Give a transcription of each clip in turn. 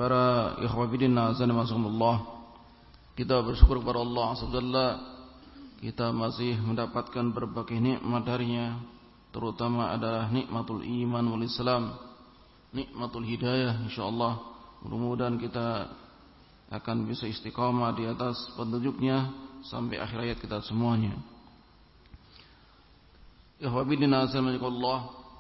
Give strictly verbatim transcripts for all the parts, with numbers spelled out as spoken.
Para ikhwah fillah azza wa jalla, kita bersyukur kepada Allah azza wa jalla, kita masih mendapatkan berbagai nikmat darinya, terutama adalah nikmatul iman wal Islam, nikmatul hidayah. Insyaallah mudah-mudahan kita akan bisa istiqamah di atas petunjuknya sampai akhir hayat kita semuanya. Ikhwah fillah azza wa jalla,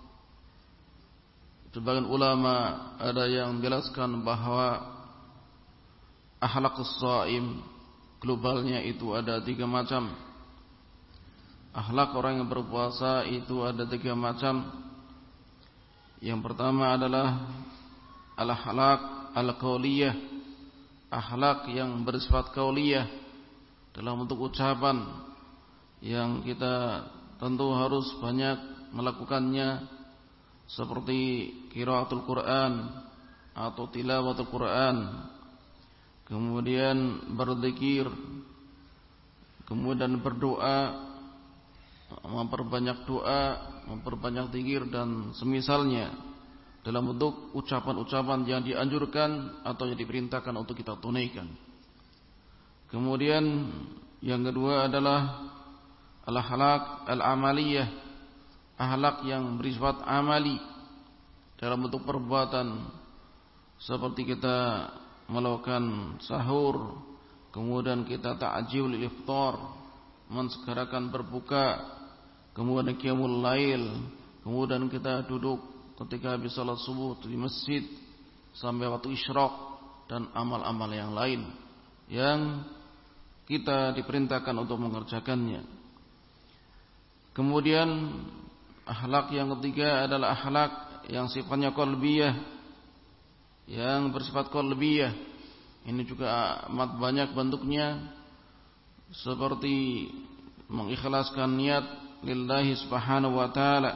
sebagian ulama ada yang menjelaskan bahwa akhlaqus shaim globalnya itu ada tiga macam. Akhlak orang yang berpuasa itu ada tiga macam. Yang pertama adalah al-akhlaq al-qauliyah, akhlak yang bersifat qauliyah, dalam bentuk ucapan yang kita tentu harus banyak melakukannya, seperti qiraatul Quran atau tilawatul Quran, kemudian berzikir, kemudian berdoa, memperbanyak doa, memperbanyak zikir dan semisalnya, dalam bentuk ucapan-ucapan yang dianjurkan atau yang diperintahkan untuk kita tunaikan. Kemudian yang kedua adalah al-akhlaq al-amaliyah, akhlak yang bersifat amali, dalam bentuk perbuatan, seperti kita melakukan sahur, kemudian kita ta'jil iftar, mensegerakan berbuka, kemudian qiyamul lail, kemudian kita duduk ketika habis salat subuh di masjid sampai waktu isyraq, dan amal-amal yang lain yang kita diperintahkan untuk mengerjakannya. Kemudian akhlak yang ketiga adalah akhlak yang sifatnya qalbiyah, yang bersifat qalbiyah. Ini juga amat banyak bentuknya, seperti mengikhlaskan niat lillahi subhanahu wa ta'ala,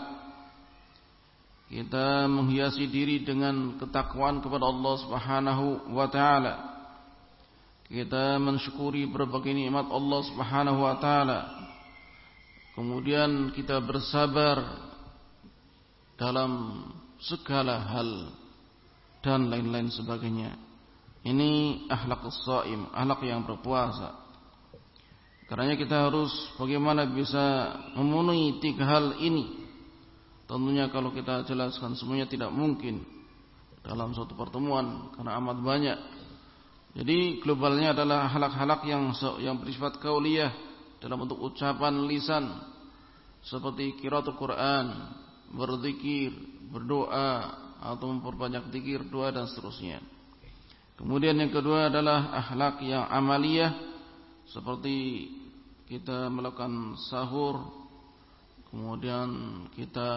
kita menghiasi diri dengan ketakwaan kepada Allah subhanahu wa ta'ala, kita mensyukuri berbagai nikmat Allah subhanahu wa ta'ala, kemudian kita bersabar dalam segala hal dan lain-lain sebagainya. Ini akhlaqus shaim, akhlak yang berpuasa. Karena kita harus bagaimana bisa memenuhi tiga hal ini. Tentunya kalau kita jelaskan semuanya tidak mungkin dalam suatu pertemuan karena amat banyak. Jadi globalnya adalah akhlak-akhlak yang yang bersifat qauliyah, dalam bentuk ucapan lisan, seperti qiraatul Quran, berzikir, berdoa atau memperbanyak zikir, doa dan seterusnya. Kemudian yang kedua adalah akhlak yang amaliyah, seperti kita melakukan sahur, kemudian kita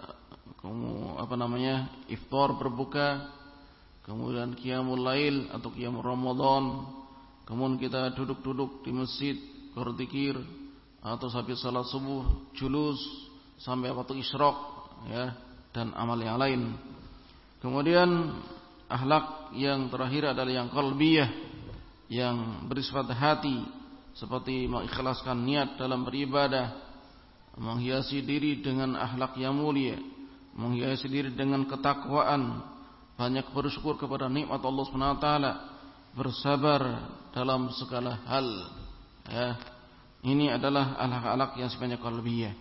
apa namanya iftar, berbuka, kemudian qiyamul lail atau qiyamul Ramadan, kemudian kita duduk-duduk di masjid berzikir, atau sampai salat subuh julus sampai waktu isyraq, ya, dan amal yang lain. Kemudian akhlak yang terakhir adalah yang qalbiyah, yang bersifat hati, seperti mengikhlaskan niat dalam beribadah, menghiasi diri dengan akhlak yang mulia, menghiasi diri dengan ketakwaan, banyak bersyukur kepada nikmat Allah subhanahu wa taala, bersabar dalam segala hal, ya. Ini adalah akhlak-akhlak yang sifatnya qalbiyah.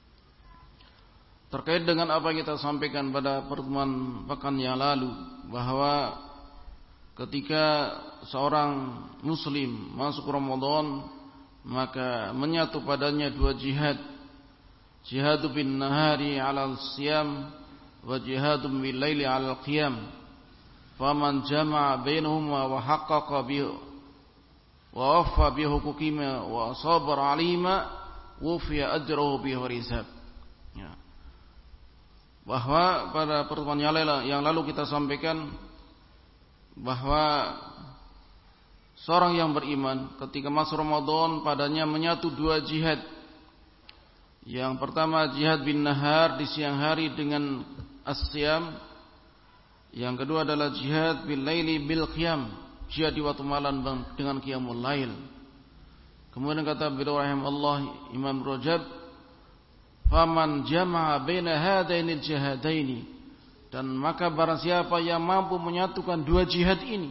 Terkait dengan apa yang kita sampaikan pada pertemuan pekan yang lalu, bahwa ketika seorang muslim masuk Ramadan, maka menyatu padanya dua jihad, jihadu bin nahari 'alal siyam wa jihadu bil laili 'alal qiyam. Faman jama'a bainahuma wa haqqaqa bi wa waffa bi huquqihima wa sabara 'alima wufiya ajruhu bi hisab. Ya. Bahwa pada pertemuan yang lalu kita sampaikan bahwa seorang yang beriman ketika masuk Ramadan padanya menyatu dua jihad. Yang pertama jihad bin nahar, di siang hari dengan as-siyam. Yang kedua adalah jihad bil laili bil qiyam, jihad di waktu malam dengan qiyamul lail. Kemudian kata beliau rahimahullah Imam Rajab, faman jama'a baina hadaini al-jihadaini, Dan maka barang siapa yang mampu menyatukan dua jihad ini,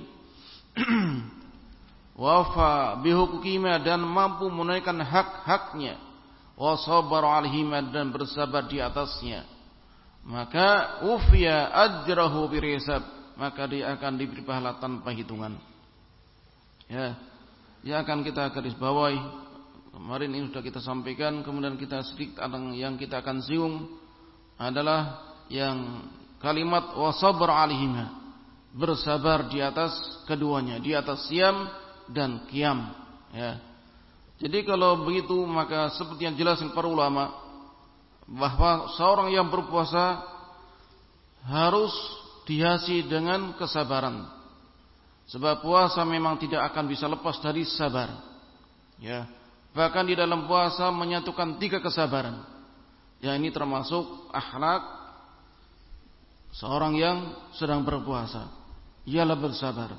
wafa bihukukima, dan mampu menunaikan hak-haknya, wa sabara alaihima, dan bersabar di atasnya, maka ufiya ajrahu birisab, maka dia akan diberi pahala tanpa hitungan. Ya, yang akan kita garis bawahi kemarin ini sudah kita sampaikan, kemudian kita sedikit yang kita akan singgung adalah yang kalimat wasabar alaihima, bersabar di atas keduanya, di atas siam dan qiyam. Ya. Jadi kalau begitu maka seperti yang jelaskan para ulama bahwa seorang yang berpuasa harus dihiasi dengan kesabaran. Sebab puasa memang tidak akan bisa lepas dari sabar. Ya. Bahkan di dalam puasa menyatukan tiga kesabaran. Ya, ini termasuk akhlak seorang yang sedang berpuasa, ialah bersabar.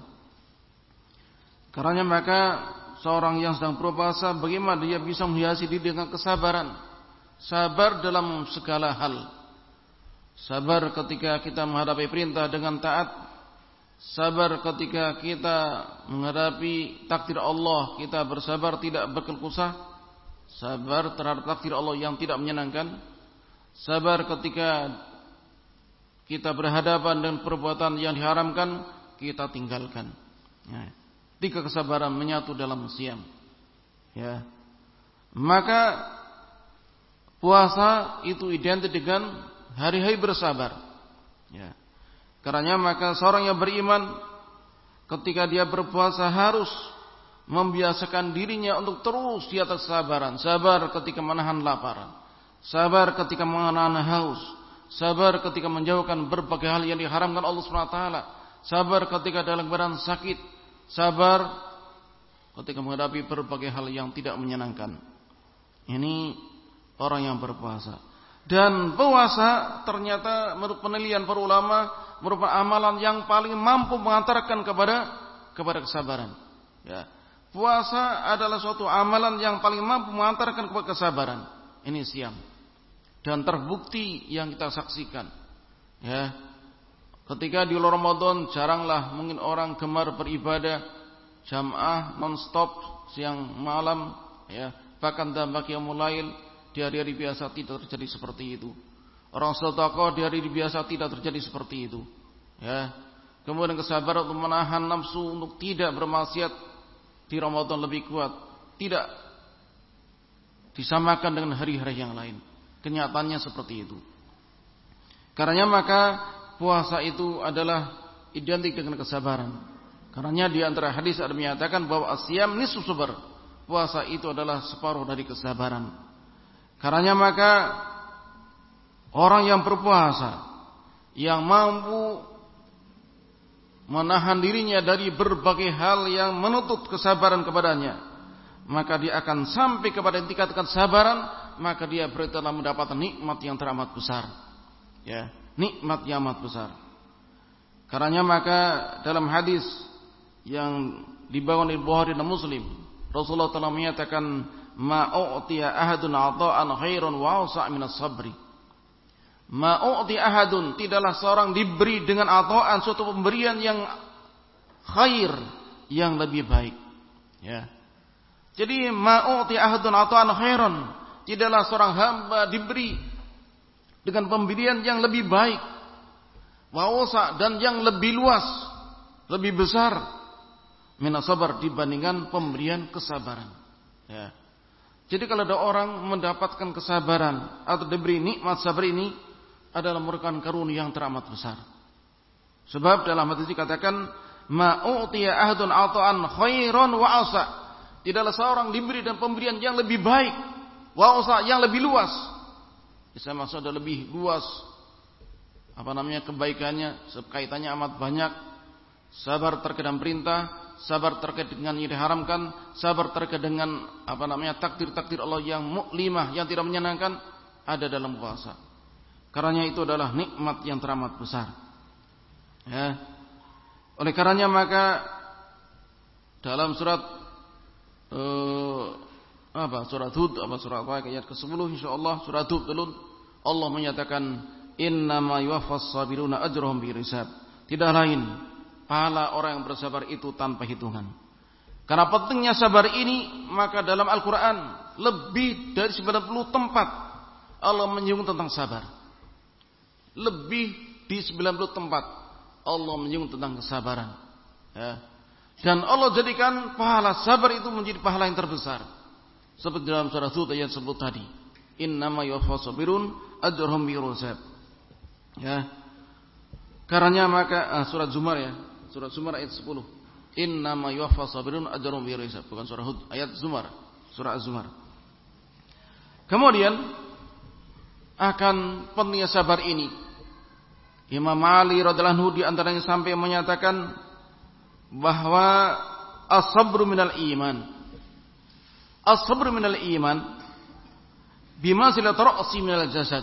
Karena maka seorang yang sedang berpuasa, bagaimana dia bisa menghiasi diri dengan kesabaran? Sabar dalam segala hal. Sabar ketika kita menghadapi perintah dengan taat. Sabar ketika kita menghadapi takdir Allah, kita bersabar tidak berkeluh kesah. Sabar terhadap takdir Allah yang tidak menyenangkan. Sabar ketika kita berhadapan dengan perbuatan yang diharamkan, kita tinggalkan. Ya. Tiga kesabaran menyatu dalam siam. Ya. Maka puasa itu identik dengan hari-hari bersabar. Ya. Karena maka seorang yang beriman ketika dia berpuasa harus membiasakan dirinya untuk terus di atas kesabaran. Sabar ketika menahan lapar. Sabar ketika menahan haus. Sabar ketika menjauhkan berbagai hal yang diharamkan Allah subhanahu wa taala. Sabar ketika dalam keadaan sakit. Sabar ketika menghadapi berbagai hal yang tidak menyenangkan. Ini orang yang berpuasa. Dan puasa ternyata menurut penelitian para ulama merupakan amalan yang paling mampu mengantarkan kepada kepada kesabaran. Ya. Puasa adalah suatu amalan yang paling mampu mengantarkan kepada kesabaran. Ini siam. Dan terbukti yang kita saksikan, ya, ketika di bulan Ramadan jaranglah mungkin orang gemar beribadah jamaah non-stop siang malam, ya, bahkan tambah qiyamul lail. Di hari-hari biasa tidak terjadi seperti itu. Orang sedekah di hari biasa tidak terjadi seperti itu, ya. Kemudian kesabaran untuk menahan nafsu untuk tidak bermaksiat di Ramadan lebih kuat, tidak disamakan dengan hari-hari yang lain. Kenyataannya seperti itu. Karena maka puasa itu adalah identik dengan kesabaran. Karena di antara hadis ada menyatakan bahwa asyam nisfu sabar. Puasa itu adalah separuh dari kesabaran. Karena maka orang yang berpuasa yang mampu menahan dirinya dari berbagai hal yang menuntut kesabaran kepadanya, maka dia akan sampai kepada tingkat kesabaran, maka dia berarti telah mendapatkan nikmat yang teramat besar. Ya, nikmat yang amat besar. Karena maka dalam hadis yang dibawa oleh Bukhari dan Muslim, Rasulullah telah menyatakan, "Ma u'tiya ahadun 'ata'an khairan wa awsa' min as-sabri." Ma u'tiya ahadun, tidaklah seorang diberi dengan ata'an suatu pemberian yang khair, yang lebih baik. Ya. Jadi ma'uti ahadun ata'an khairan, tidaklah seorang hamba diberi dengan pemberian yang lebih baik, wa'usa, dan yang lebih luas, lebih besar, minas sabar, dibandingkan pemberian kesabaran. Ya. Jadi kalau ada orang mendapatkan kesabaran atau diberi nikmat sabar, ini adalah merupakan karunia yang teramat besar. Sebab dalam hadis dikatakan ma'uti ahadun ata'an khairan wa'usa, tidaklah seorang diberi dan pemberian yang lebih baik, wa'usa, yang lebih luas. Bisa maksud ada lebih luas apa namanya kebaikannya, kaitannya amat banyak. Sabar terkait dengan perintah, sabar terkait dengan yang diharamkan, sabar terkait dengan apa namanya takdir-takdir Allah yang mu'limah, yang tidak menyenangkan, ada dalam puasa. Karena itu adalah nikmat yang teramat besar. Ya. Oleh karenanya maka dalam surat uh, apa surat Hud, apa surat apa ayat ke sepuluh insyaallah, surat Hud dulu Allah menyatakan innama yuwaffas sabiruna ajrahum bighairi hisab. Tidak lain, pahala orang yang bersabar itu tanpa hitungan. Karena pentingnya sabar ini, maka dalam Al-Quran lebih dari sembilan puluh tempat Allah menyinggung tentang sabar. Lebih di sembilan puluh tempat Allah menyinggung tentang kesabaran. Ya. Dan Allah jadikan pahala sabar itu menjadi pahala yang terbesar. Seperti dalam surah Hud ayat sebut tadi, innama yuwaffas sabirun ajrahum bighairi hisab. Ya. Karena maka ah, surat Zumar ya, surat Zumar ayat sepuluh. Innama yuwaffas sabirun ajrahum bighairi hisab, bukan surah Hud, ayat Zumar, surah Az-Zumar. Kemudian akan pentingnya sabar ini, Imam Ali radhiyallahu anhu di antaranya sampai menyatakan bahwa as-sabru minal iman. As-sabru minal iman bima silatu ra'si minal jasad.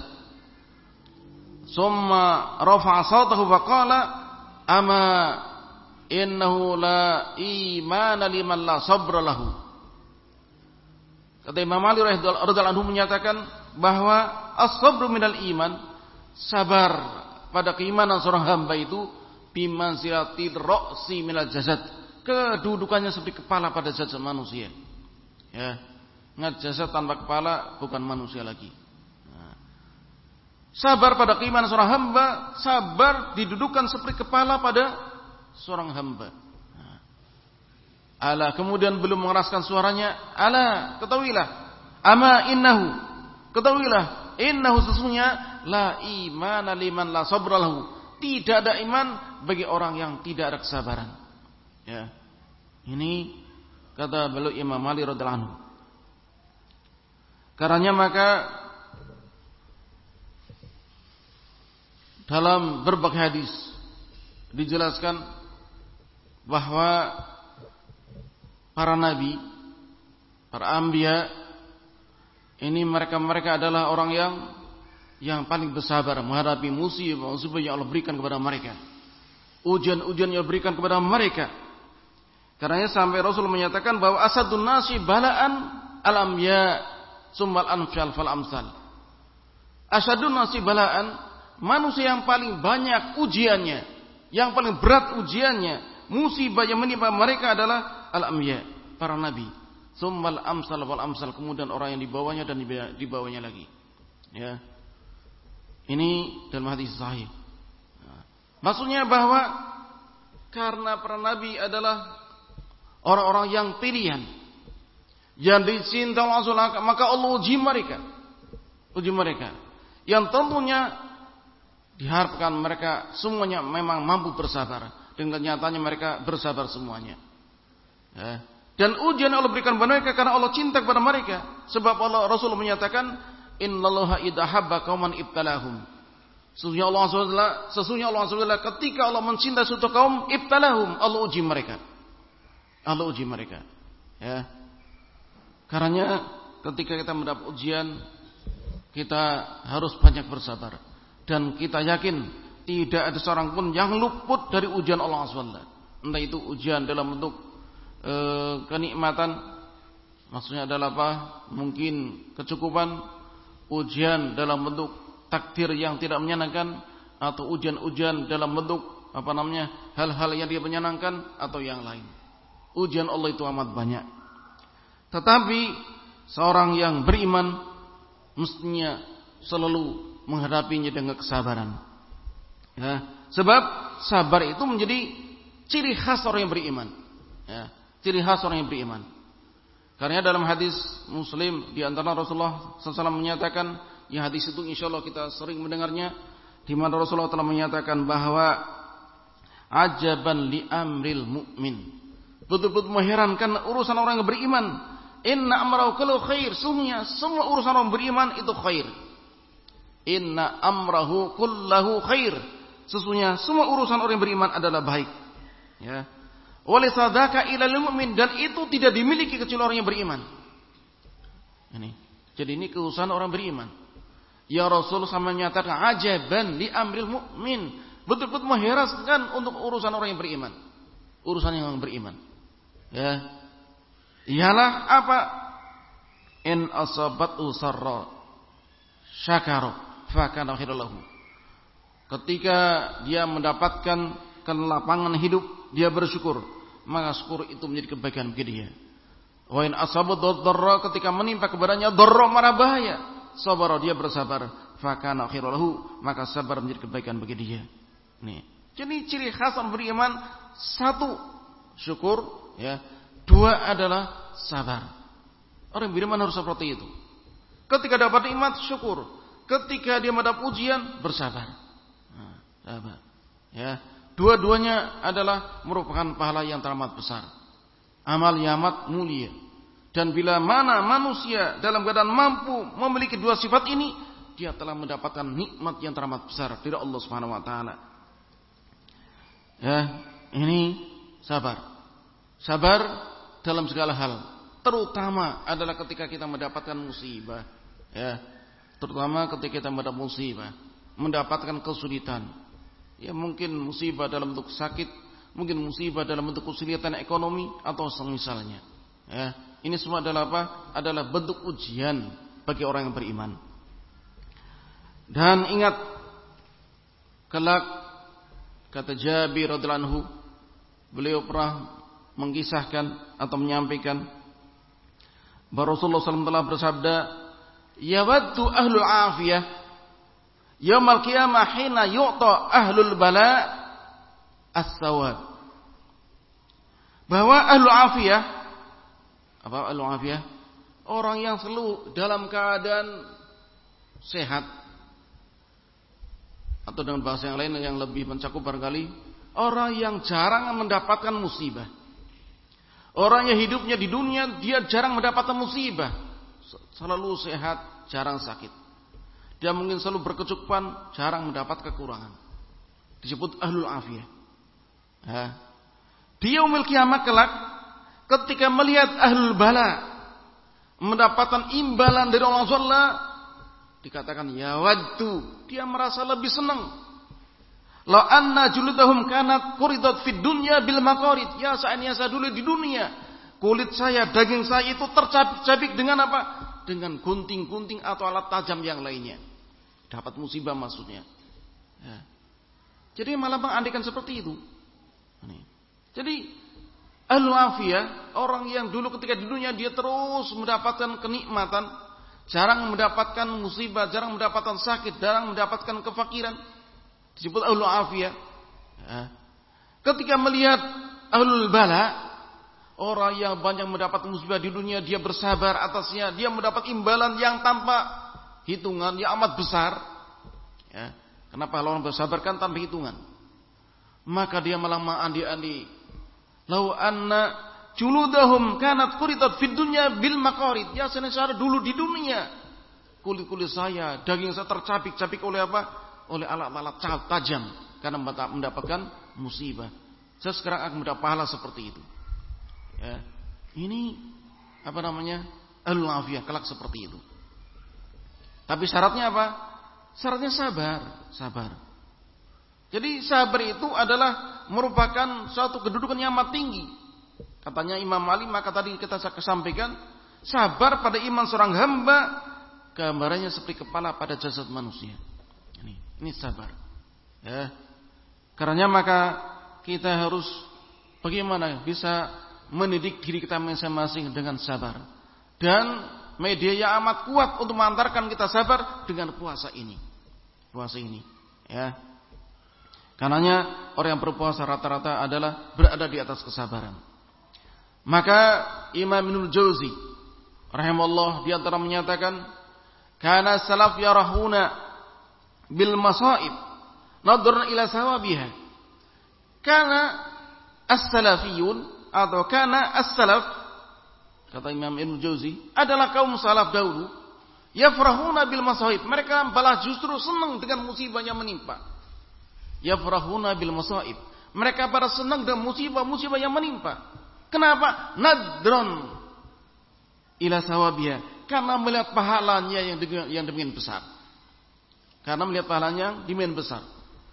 Summa rafa'a sawtahu faqala ama innahu la imana liman la sabra lahu. Kata Imam Ali radhiyallahu anhu menyatakan bahwa as-sabru minal iman, sabar pada keimanan seorang hamba itu bimanzilatil ra'si minal jasad, kedudukannya seperti kepala pada jasad manusia. Ya, ingat jasad tanpa kepala bukan manusia lagi. Nah, sabar pada keimanan seorang hamba, sabar didudukan seperti kepala pada seorang hamba. Nah, ala, kemudian belum mengeraskan suaranya, ala, ketahuilah, ama innahu, ketahuilah, innahu sesungguhnya la imana liman la sabra lahu, tidak ada iman bagi orang yang tidak ada kesabaran. Ya, ini kata beliau Imam Ali radhiyallahu anhu. Karena maka dalam berbagai hadis dijelaskan bahwa para nabi, para anbiya ini mereka-mereka adalah orang yang yang paling bersabar menghadapi musibah-musibah yang Allah berikan kepada mereka, ujian-ujian yang Allah berikan kepada mereka. Karenanya sampai Rasul menyatakan bahwa asadun nasi balaan al-anbiya summal anfal fal amsal. Asadun nasi balaan, manusia yang paling banyak ujiannya, yang paling berat ujiannya, musibah yang menimpa mereka adalah al-anbiya, para nabi. Summal amsal wal amsal, kemudian orang yang di bawahnya dan di bawahnya lagi. Ya. Ini dalam hadis sahih. Maksudnya bahwa karena para nabi adalah orang-orang yang pilihan, yang dicinta Allah, maka Allah uji mereka, uji mereka, yang tentunya diharapkan mereka semuanya memang mampu bersabar. Dan kenyataannya mereka bersabar semuanya. Ya. Dan ujian Allah berikan kepada mereka karena Allah cinta kepada mereka. Sebab Allah Rasul menyatakan, innallaha idza habba qauman ibtalahum. Sesungguhnya Allah subhanahu wa taala, sesungguhnya Allah subhanahu wa taala ketika Allah mencintai suatu kaum, ibtalahum, Allah uji mereka. Allah uji mereka. Ya. Karena ketika kita mendapat ujian, kita harus banyak bersabar. Dan kita yakin tidak ada seorang pun yang luput dari ujian Allah subhanahu wa taala. Entah itu ujian dalam bentuk e, kenikmatan, maksudnya adalah apa? Mungkin kecukupan, ujian dalam bentuk takdir yang tidak menyenangkan, atau ujian-ujian dalam bentuk apa namanya? hal-hal yang tidak menyenangkan atau yang lain. Ujian Allah itu amat banyak. Tetapi seorang yang beriman mestinya selalu menghadapinya dengan kesabaran. Ya, sebab sabar itu menjadi ciri khas orang yang beriman. Ya, ciri khas orang yang beriman. Karena dalam hadis Muslim di antara Rasulullah sallallahu alaihi wasallam menyatakan, yang hadis itu insyaallah kita sering mendengarnya, di mana Rasulullah telah menyatakan bahwa ajaban li amril mu'min, betul-betul mengherankan urusan orang yang beriman. Inna amrahu kullu khair, sungguhnya semua urusan orang beriman itu khair. Inna amrahu kullahu khair, sesungguhnya semua urusan orang yang beriman adalah baik. Ya. Walisadaka ilal mu'min, dan itu tidak dimiliki kecuali orang yang beriman. Ini. Jadi ini keurusan orang beriman. Ya Rasul sama menyatakan ajaban li amril mu'min, betul-betul mengherankan untuk urusan orang yang beriman. Urusan yang beriman. Ya. Ialah apa? In asabatu sarra syakara fa kana khairan lahu. Ketika dia mendapatkan kelapangan hidup, dia bersyukur, maka syukur itu menjadi kebaikan bagi dia. Wa in asabat dharra, ketika menimpa kepadanya dharra, marah bahaya, sabar, dia bersabar, fa kana khairan lahu, maka sabar menjadi kebaikan bagi dia. Nih, jadi ciri khas orang beriman, satu syukur, ya, dua adalah sabar. Orang beriman harus seperti itu. Ketika dapat nikmat, syukur. Ketika dia mendapat ujian, bersabar. Nah, sabar. Ya, dua-duanya adalah merupakan pahala yang teramat besar. Amal yang amat mulia. Dan bila mana manusia dalam keadaan mampu memiliki dua sifat ini, dia telah mendapatkan nikmat yang teramat besar dari Allah Subhanahu wa taala. Ya, ini sabar. Sabar dalam segala hal, terutama adalah ketika kita mendapatkan musibah. Ya, terutama ketika kita mendapat musibah, mendapatkan kesulitan. Ya, mungkin musibah dalam bentuk sakit, mungkin musibah dalam bentuk kesulitan ekonomi atau semisalnya. Ya, ini semua adalah apa? Adalah bentuk ujian bagi orang yang beriman. Dan ingat, kelak, kata Jabir radhiyallahu anhu, beliau pernah mengisahkan atau menyampaikan bahwa Rasulullah shallallahu alaihi wasallam telah bersabda, yawaddu ahlul afiyah yaumal qiyamah hina yu'ta ahlul bala as-sawab. Bahwa ahlul afiyah, apa ahlul afiyah? Orang yang selalu dalam keadaan sehat, atau dengan bahasa yang lain yang lebih mencakup barangkali, orang yang jarang mendapatkan musibah. Orang yang hidupnya di dunia dia jarang mendapatkan musibah, selalu sehat, jarang sakit. Dia mungkin selalu berkecukupan, jarang mendapat kekurangan. Disebut ahlul afiyah. Ya. Di yaumil kiamat kelak, ketika melihat ahlul bala mendapatkan imbalan dari Allah Subhanahu wa taala, dikatakan ya waddu, dia merasa lebih senang. La anna juludahum kanat quridat fid dunya bil maqarid. Ya, seandainya saya dulu di dunia, kulit saya, daging saya itu tercabik-cabik dengan apa? Dengan gunting-gunting atau alat tajam yang lainnya. Dapat musibah maksudnya. Ya. Jadi malah mengandikan seperti itu. Jadi ahlul afiyah, orang yang dulu ketika di dunia dia terus mendapatkan kenikmatan, jarang mendapatkan musibah, jarang mendapatkan sakit, jarang mendapatkan kefakiran, disebut ahlul afiyah. Ya. Ketika melihat ahlul bala, orang yang banyak mendapat musibah di dunia, dia bersabar atasnya, dia mendapat imbalan yang tanpa hitungan, yang amat besar. Ya. Kenapa orang bersabar kan tanpa hitungan? Maka dia malah mengandi-andi, lau anna juludahum kanat quritat fid dunya bil maqarid. Ya, secara dulu di dunia kulit-kulit saya, daging saya tercabik-cabik oleh apa? Oleh alat-alat tajam karena mendapatkan musibah. Saya sekarang akan mendapat pahala seperti itu. Ya. Ini apa namanya? Ahlul afiyah kelak seperti itu. Tapi syaratnya apa? Syaratnya sabar, sabar. Jadi sabar itu adalah merupakan suatu kedudukan yang amat tinggi. Katanya Imam Ali, maka tadi kita sampaikan, sabar pada iman seorang hamba gambarannya seperti kepala pada jasad manusia. Ini, ini sabar. Ya. Karenanya maka kita harus bagaimana bisa mendidik diri kita masing-masing dengan sabar. Dan media yang amat kuat untuk mengantarkan kita sabar dengan puasa ini. Puasa ini, ya. Karenanya orang yang berpuasa rata-rata adalah berada di atas kesabaran. Maka Imam Ibnul Jauzi rahimahullah di antara menyatakan, kana salaf yarahuna bil masaib nadhran ila sawabiha. Kana as-salafiyun atau kana as-salaf, kata Imam Ibnul Jauzi, adalah kaum salaf dahulu yafrahuna bil masaib. Mereka malah justru senang dengan musibah yang menimpa. Yafrahuna bil masaib. Mereka pada senang dengan musibah-musibah yang menimpa. Kenapa? Nadron ila sawabiha. Karena melihat pahalanya yang demikian, yang demikian besar. Karena melihat pahalanya yang demikian besar.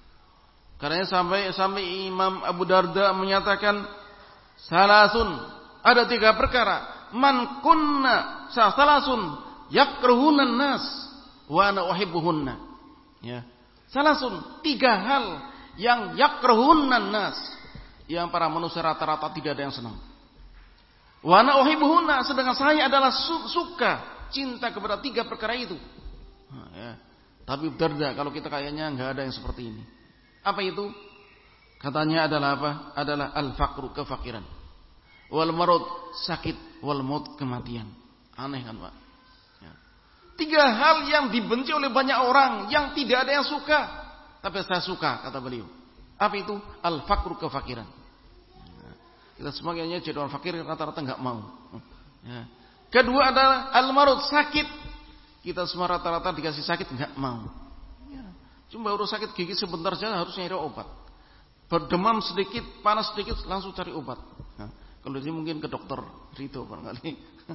Karena sampai sampai Imam Abu Darda menyatakan, salasun, ada tiga perkara. Man kunna salasun yakrahunan nas wa ana uhibbuhunna. Ya. Salasun, tiga hal yang yakrahunnan nas, yang para manusia rata-rata tidak ada yang senang. Wa ana uhibbuhunna, sedangkan saya adalah suka, cinta kepada tiga perkara itu. Nah, ya. Tapi Darda, kalau kita kayaknya nggak ada yang seperti ini. Apa itu? Katanya adalah apa? Adalah al-faqru, kefakiran. Wal marad, sakit. Wal maut, kematian. Aneh kan, Pak? Ya. Tiga hal yang dibenci oleh banyak orang, yang tidak ada yang suka. Tapi saya suka, kata beliau. Apa itu? Al-faqru, kefakiran. Kita semuanya jadi orang fakir rata-rata nggak mau. Ya. Kedua adalah al-marad, sakit. Kita semua rata-rata dikasih sakit nggak mau. Ya. Cuma baru sakit gigi sebentar saja harus nyari obat. Berdemam sedikit, panas sedikit langsung cari obat. Nah, kalau ini mungkin ke dokter Rito barangkali.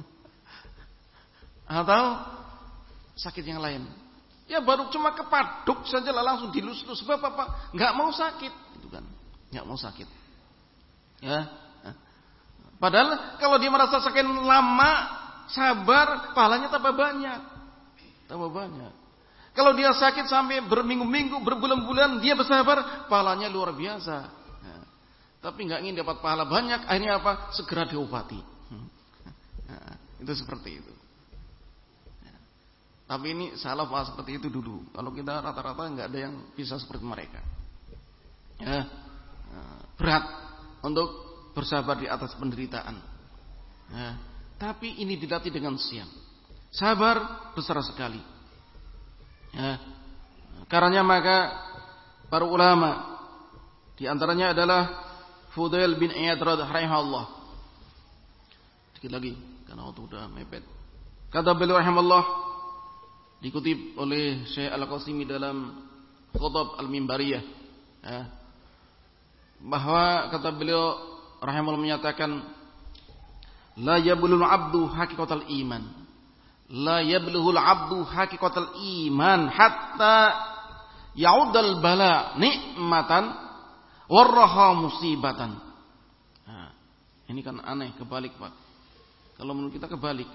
Atau sakit yang lain. Ya baru cuma kepaduk saja lah langsung dilus-lus. Sebab apa? Nggak mau sakit, itu kan? Nggak mau sakit. Ya. Padahal kalau dia merasa sakit lama, sabar, pahalanya tambah banyak. Tambah banyak. Kalau dia sakit sampai berminggu-minggu, berbulan-bulan, dia bersabar, pahalanya luar biasa. Nah, tapi nggak ingin dapat pahala banyak, akhirnya apa? Segera diobati. Nah, itu seperti itu. Nah, tapi ini salah pas seperti itu dulu. Kalau kita rata-rata nggak ada yang bisa seperti mereka. Ya, nah, berat untuk bersabar di atas penderitaan. Nah, tapi ini dilatih dengan siang. Sabar besar sekali. Ya. Karena maka para ulama di antaranya adalah Fudail bin Iyad radhiyallahu. Sedikit lagi karena waktu sudah mepet. Kata beliau rahimahullah, dikutip oleh Syekh Al-Qasimi dalam Khutab Al-Mimbariyah, ya, bahwa kata beliau rahimahullah menyatakan, la yablul abdu haqiqatal iman. La yablughul abdu haqiqatal iman hatta yaudal bala nikmatan warraha musibatan. Nah, ini kan aneh, kebalik Pak. Kalau menurut kita kebalik.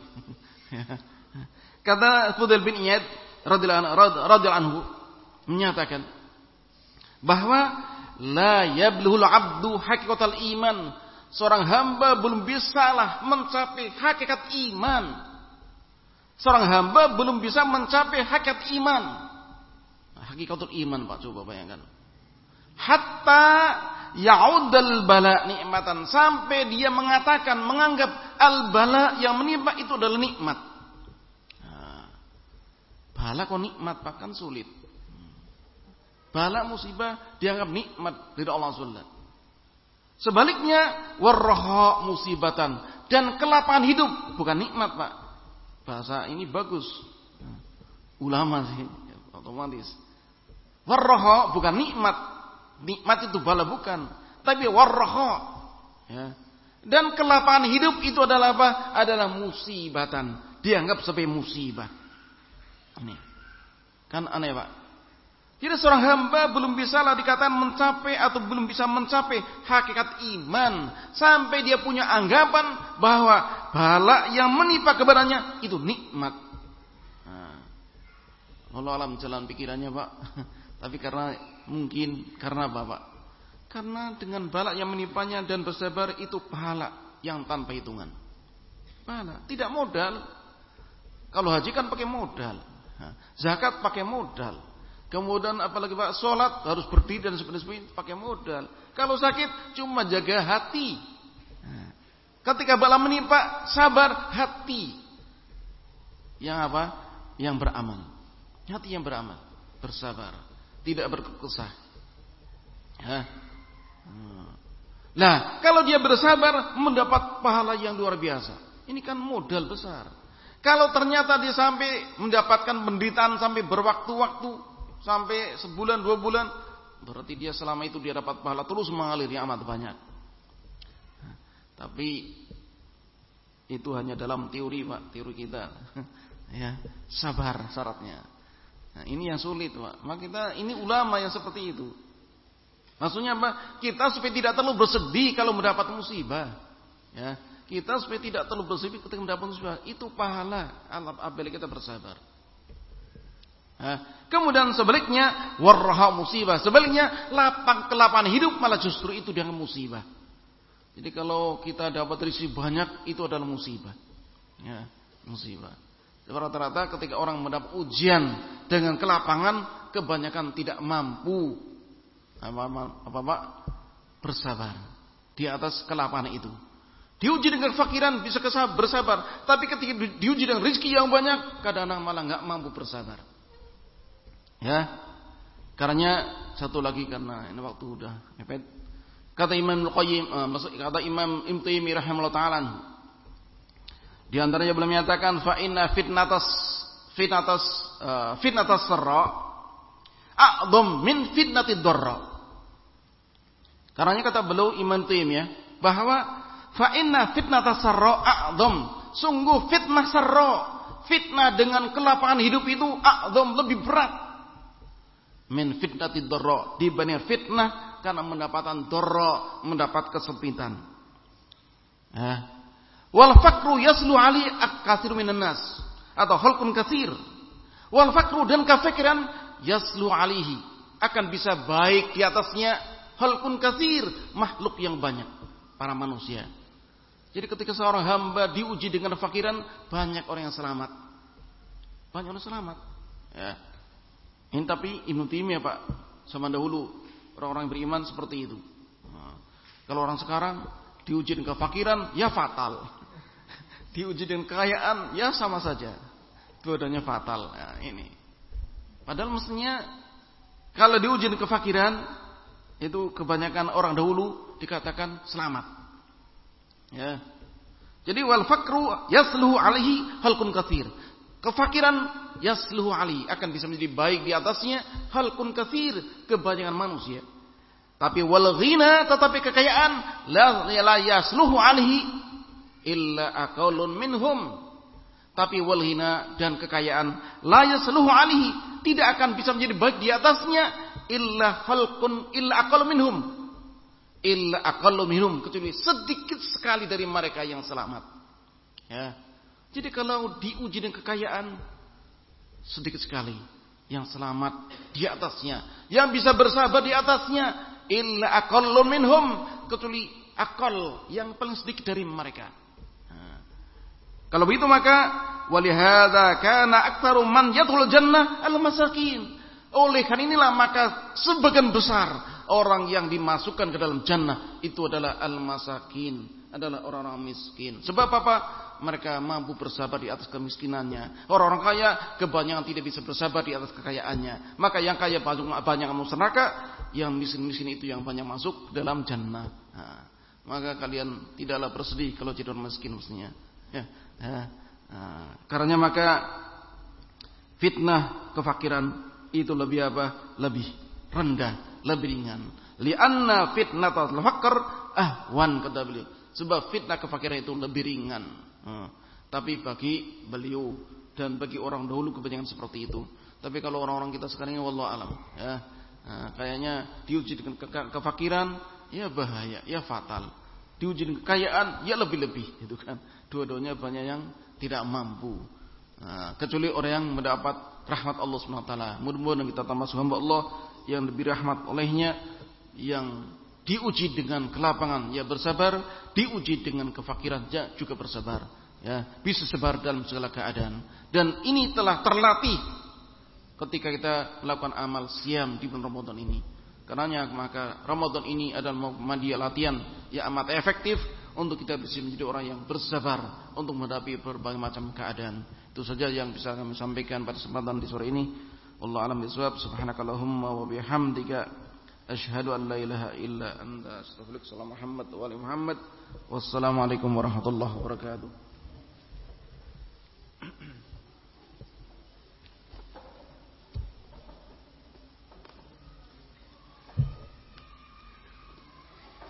Kata Fudail bin Iyad radhiyallahu anhu menyatakan bahwa la yablughul abdu haqiqatal iman, seorang hamba belum bisalah mencapai hakikat iman. Seorang hamba belum bisa mencapai hakikat iman. Nah, hakikatul iman Pak, coba bayangkan. Hatta ya'udal bala nikmatan, sampai dia mengatakan, menganggap al-bala yang menimpa itu adalah nikmat. Nah, bala kok nikmat Pak, kan sulit. Bala musibah dianggap nikmat dari Allah Subhanahu. Sebaliknya warraha musibatan, dan kelapangan hidup bukan nikmat Pak. Bahasa ini bagus. Ulama sih otomatis. Warraha bukan nikmat. Nikmat itu bala bukan, tapi warraha. Ya. Dan kelapangan hidup itu adalah apa? Adalah musibatan. Dianggap sebagai musibah. Ini. Kan aneh Pak. Jadi seorang hamba belum bisalah dikatakan mencapai atau belum bisa mencapai hakikat iman sampai dia punya anggapan bahwa bala yang menimpa kepadanya itu nikmat. Nah, Allah alam jalan pikirannya Pak. Tapi karena mungkin karena apa Pak? Karena dengan bala yang menimpanya dan bersabar itu pahala yang tanpa hitungan. Pahala, tidak modal. Kalau haji kan pakai modal, zakat pakai modal. Kemudian apalagi Pak, sholat harus berdiri dan sebagainya pakai modal. Kalau sakit cuma jaga hati. Ketika bala menimpa, sabar hati. Yang apa? Yang beramal. Hati yang beramal, bersabar, tidak berkeluh. Nah, kalau dia bersabar mendapat pahala yang luar biasa. Ini kan modal besar. Kalau ternyata dia sampai mendapatkan penderitaan sampai berwaktu-waktu, sampai sebulan dua bulan, berarti dia selama itu dia dapat pahala terus mengalir yang amat banyak. Nah, tapi itu hanya dalam teori Pak, teori kita. Ya, sabar syaratnya. Nah, ini yang sulit Pak. Maka kita ini ulama yang seperti itu. Maksudnya apa? Kita supaya tidak terlalu bersedih kalau mendapat musibah. Ya, kita supaya tidak terlalu bersedih ketika mendapat musibah. Itu pahala apabila kita bersabar. Kemudian sebaliknya warraha musibah. Sebaliknya lapang kelapangan hidup malah justru itu dengan musibah. Jadi kalau kita dapat rezeki banyak itu adalah musibah. Ya, musibah. Rata-rata ketika orang mendapat ujian dengan kelapangan, kebanyakan tidak mampu apa apa Pak bersabar di atas kelapangan itu. Diuji dengan fakiran bisa kesabar, bersabar, tapi ketika diuji dengan rezeki yang banyak, kadang-kadang malah enggak mampu bersabar. Ya. Karena satu lagi karena ini waktu udah mepet. Kata Imam Al-Qayyim, kata Imam Ibnu Taimiyah rahimahullah taala, di antaranya beliau menyatakan fa inna fitnatas fitnatas uh, fitnatas sarra a'dham min fitnatid dharra. Karena kata beliau Imam Taimiyah bahwa fa inna fitnatas sarra a'dham, sungguh fitnah sarra, fitnah dengan kelapangan hidup itu a'dham, lebih berat min fitnatid dharra, dibanding fitnah karena mendapatkan dharra, mendapat kesempitan. Eh. Wal fakru yaslu ali aktsir minan nas, atau khalqun katsir. Wal fakru, dan kefakiran yaslu alihi, akan bisa baik di atasnya khalqun katsir, makhluk yang banyak, para manusia. Jadi ketika seorang hamba diuji dengan fakiran, banyak orang yang selamat. Banyak orang selamat. Ya. Ini tapi Ibnu Taimiyah Pak, sama dahulu orang-orang beriman seperti itu. Nah, kalau orang sekarang diuji dengan kefakiran, ya fatal. Diuji dengan kekayaan, ya sama saja. Dua-duanya fatal. Nah, ini. Padahal mestinya kalau diuji dengan kefakiran, itu kebanyakan orang dahulu dikatakan selamat. Ya. Jadi wal fakru yasluhu alaihi khalqun katsir. Kefakiran yasluhu alaihi, akan bisa menjadi baik di atasnya khalqun katsir, kebanyakan manusia. Tapi wal ghina, tetapi kekayaan la la yasluhu alaihi illa aqallun minhum. Tapi wal ghina, dan kekayaan la yasluhu alaihi, tidak akan bisa menjadi baik di atasnya illa khalqun illa aqallun minhum. Illa aqallun minhum, kecuali sedikit sekali dari mereka yang selamat. Ya. Jadi kalau diuji dengan kekayaan, sedikit sekali yang selamat di atasnya, yang bisa bersabar di atasnya, illa aqallun minhum, kecuali akal yang paling sedikit dari mereka. Nah, kalau begitu maka walihada kana aktsaru man yadkhulul jannah al-masakin. Oleh karena inilah maka sebagian besar orang yang dimasukkan ke dalam jannah itu adalah al-masakin, adalah orang-orang miskin. Sebab apa? Mereka mampu bersabar di atas kemiskinannya. Orang-orang kaya kebanyakan tidak bisa bersabar di atas kekayaannya. Maka yang kaya banyak masuk neraka, yang miskin-miskin itu yang banyak masuk dalam jannah. Nah, maka kalian tidaklah bersedih kalau jadi orang miskin mestinya. Ya, ya. Nah, karena maka fitnah kefakiran itu lebih apa? Lebih rendah, lebih ringan. Lianna fitnatul faqr ahwan, kata beliau. Sebab fitnah kefakiran itu lebih ringan. Hmm. Tapi bagi beliau dan bagi orang dahulu kebanyakan seperti itu. Tapi kalau orang-orang kita sekarang ini wallahu alam, ya, nah, kayaknya diuji dengan ke- kefakiran, ya bahaya, ya fatal. Diuji dengan kekayaan, ya lebih-lebih, gitu kan. Dua-duanya banyak yang tidak mampu. Nah, kecuali orang yang mendapat rahmat Allah Subhanahu wa taala. Mudah-mudahan kita termasuk hamba Allah yang lebih rahmat olehnya, yang diuji dengan kelapangan, ya bersabar, diuji dengan kefakiran, ya juga bersabar, ya bisa sabar dalam segala keadaan. Dan ini telah terlatih ketika kita melakukan amal siam di bulan Ramadan ini. Karenanya maka Ramadan ini adalah media latihan yang amat efektif untuk kita bisa menjadi orang yang bersabar untuk menghadapi berbagai macam keadaan. Itu saja yang bisa kami sampaikan pada kesempatan di sore ini. Wallahu a'lam bishawab. Subhanakallahumma wa bihamdika asyhadu an la ilaha illa anta astaghfiruka wa atubu ilaik. Wassalamualaikum warahmatullahi wabarakatuh.